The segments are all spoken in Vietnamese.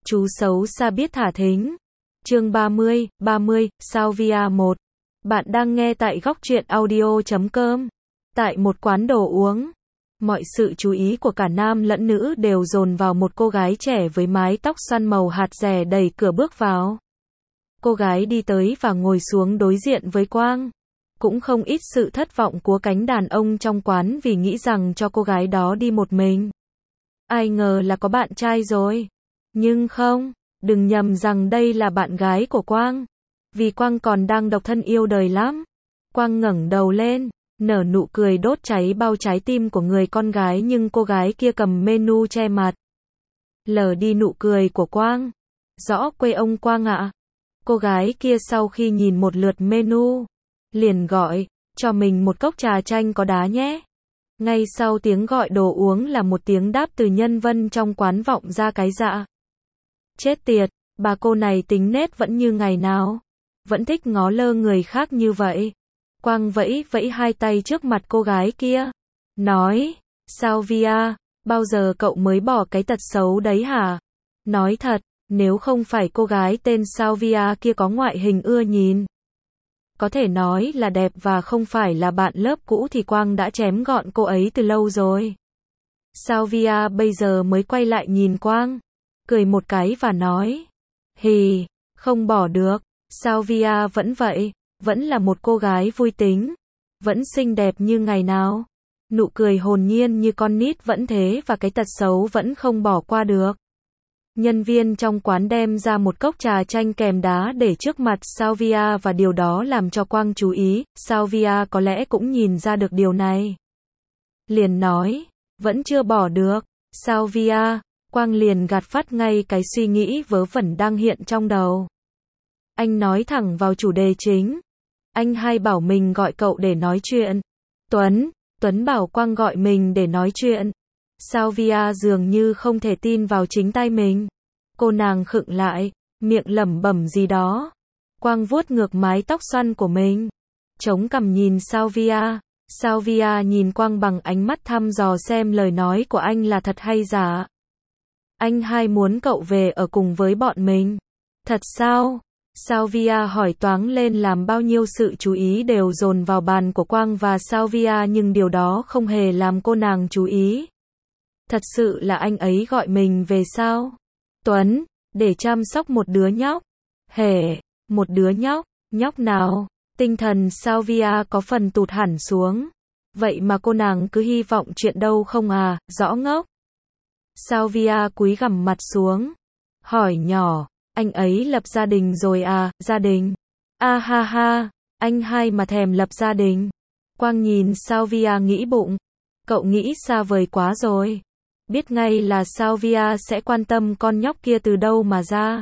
Chú xấu xa biết thả thính. Chương 30, Salvia 1. Bạn đang nghe tại góc truyện audio.com. Tại một quán đồ uống, mọi sự chú ý của cả nam lẫn nữ đều dồn vào một cô gái trẻ với mái tóc xoăn màu hạt dẻ đẩy cửa bước vào. Cô gái đi tới và ngồi xuống đối diện với Quang. Cũng không ít sự thất vọng của cánh đàn ông trong quán vì nghĩ rằng cho cô gái đó đi một mình. Ai ngờ là có bạn trai rồi. Nhưng không, đừng nhầm rằng đây là bạn gái của Quang. Vì Quang còn đang độc thân yêu đời lắm. Quang ngẩng đầu lên, nở nụ cười đốt cháy bao trái tim của người con gái, nhưng cô gái kia cầm menu che mặt. Lờ đi nụ cười của Quang. Rõ quê ông Quang ạ. Cô gái kia sau khi nhìn một lượt menu, liền gọi, cho mình một cốc trà chanh có đá nhé. Ngay sau tiếng gọi đồ uống là một tiếng đáp từ nhân viên trong quán vọng ra cái dạ. Chết tiệt, bà cô này tính nết vẫn như ngày nào. Vẫn thích ngó lơ người khác như vậy. Quang vẫy vẫy hai tay trước mặt cô gái kia. Nói, Salvia, bao giờ cậu mới bỏ cái tật xấu đấy hả? Nói thật, nếu không phải cô gái tên Salvia kia có ngoại hình ưa nhìn, có thể nói là đẹp và không phải là bạn lớp cũ thì Quang đã chém gọn cô ấy từ lâu rồi. Salvia bây giờ mới quay lại nhìn Quang, cười một cái và nói, hì, không bỏ được. Salvia vẫn vậy, vẫn là một cô gái vui tính, vẫn xinh đẹp như ngày nào. Nụ cười hồn nhiên như con nít vẫn thế và cái tật xấu vẫn không bỏ qua được. Nhân viên trong quán đem ra một cốc trà chanh kèm đá để trước mặt Salvia và điều đó làm cho Quang chú ý. Salvia có lẽ cũng nhìn ra được điều này. Liền nói, vẫn chưa bỏ được. Salvia, Quang liền gạt phắt ngay cái suy nghĩ vớ vẩn đang hiện trong đầu. Anh nói thẳng vào chủ đề chính. Anh hay bảo mình gọi cậu để nói chuyện. Tuấn bảo Quang gọi mình để nói chuyện. Salvia dường như không thể tin vào chính tai mình. Cô nàng khựng lại, miệng lẩm bẩm gì đó. Quang vuốt ngược mái tóc xoăn của mình, chống cằm nhìn Salvia. Salvia nhìn Quang bằng ánh mắt thăm dò xem lời nói của anh là thật hay giả. Anh hay muốn cậu về ở cùng với bọn mình. Thật sao? Salvia hỏi toáng lên làm bao nhiêu sự chú ý đều dồn vào bàn của Quang và Salvia, nhưng điều đó không hề làm cô nàng chú ý. Thật sự là anh ấy gọi mình về sao? Tuấn, để chăm sóc một đứa nhóc. Hề, một đứa nhóc, nhóc nào? Tinh thần Salvia có phần tụt hẳn xuống. Vậy mà cô nàng cứ hy vọng chuyện đâu không à, rõ ngốc. Salvia cúi gằm mặt xuống, hỏi nhỏ, anh ấy lập gia đình rồi à, gia đình? A ha ha, anh hai mà thèm lập gia đình. Quang nhìn Salvia nghĩ bụng, cậu nghĩ xa vời quá rồi. Biết ngay là Salvia sẽ quan tâm con nhóc kia từ đâu mà ra.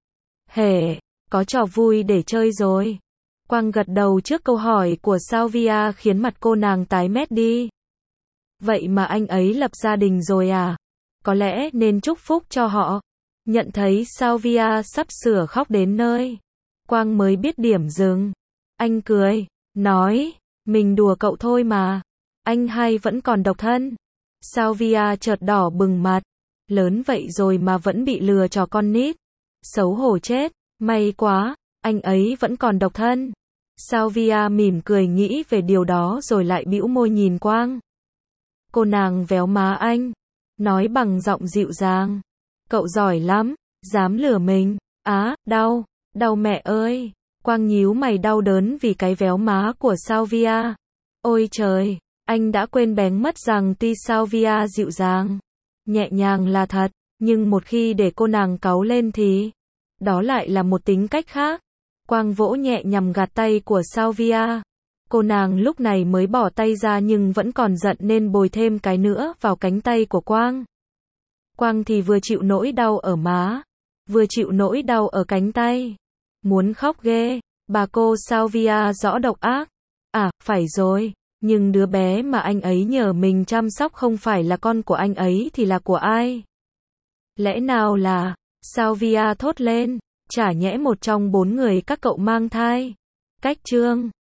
Hề, có trò vui để chơi rồi. Quang gật đầu trước câu hỏi của Salvia khiến mặt cô nàng tái mét đi. Vậy mà anh ấy lập gia đình rồi à? Có lẽ nên chúc phúc cho họ. Nhận thấy Salvia sắp sửa khóc đến nơi, Quang mới biết điểm dừng. Anh cười, nói, mình đùa cậu thôi mà. Anh hay vẫn còn độc thân. Salvia chợt đỏ bừng mặt. Lớn vậy rồi mà vẫn bị lừa trò con nít. Xấu hổ chết. May quá, anh ấy vẫn còn độc thân. Salvia mỉm cười nghĩ về điều đó rồi lại bĩu môi nhìn Quang. Cô nàng véo má anh, nói bằng giọng dịu dàng. Cậu giỏi lắm, dám lừa mình. Á, đau mẹ ơi. Quang nhíu mày đau đớn vì cái véo má của Salvia. Ôi trời, anh đã quên bén mất rằng tuy Salvia dịu dàng, nhẹ nhàng là thật, nhưng một khi để cô nàng cáu lên thì đó lại là một tính cách khác. Quang vỗ nhẹ nhằm gạt tay của Salvia. Cô nàng lúc này mới bỏ tay ra nhưng vẫn còn giận nên bồi thêm cái nữa vào cánh tay của Quang. Quang thì vừa chịu nỗi đau ở má, vừa chịu nỗi đau ở cánh tay. Muốn khóc ghê, bà cô Salvia rõ độc ác. À, phải rồi, nhưng đứa bé mà anh ấy nhờ mình chăm sóc không phải là con của anh ấy thì là của ai? Lẽ nào là... Salvia thốt lên, chả nhẽ một trong 4 người các cậu mang thai? Cách chương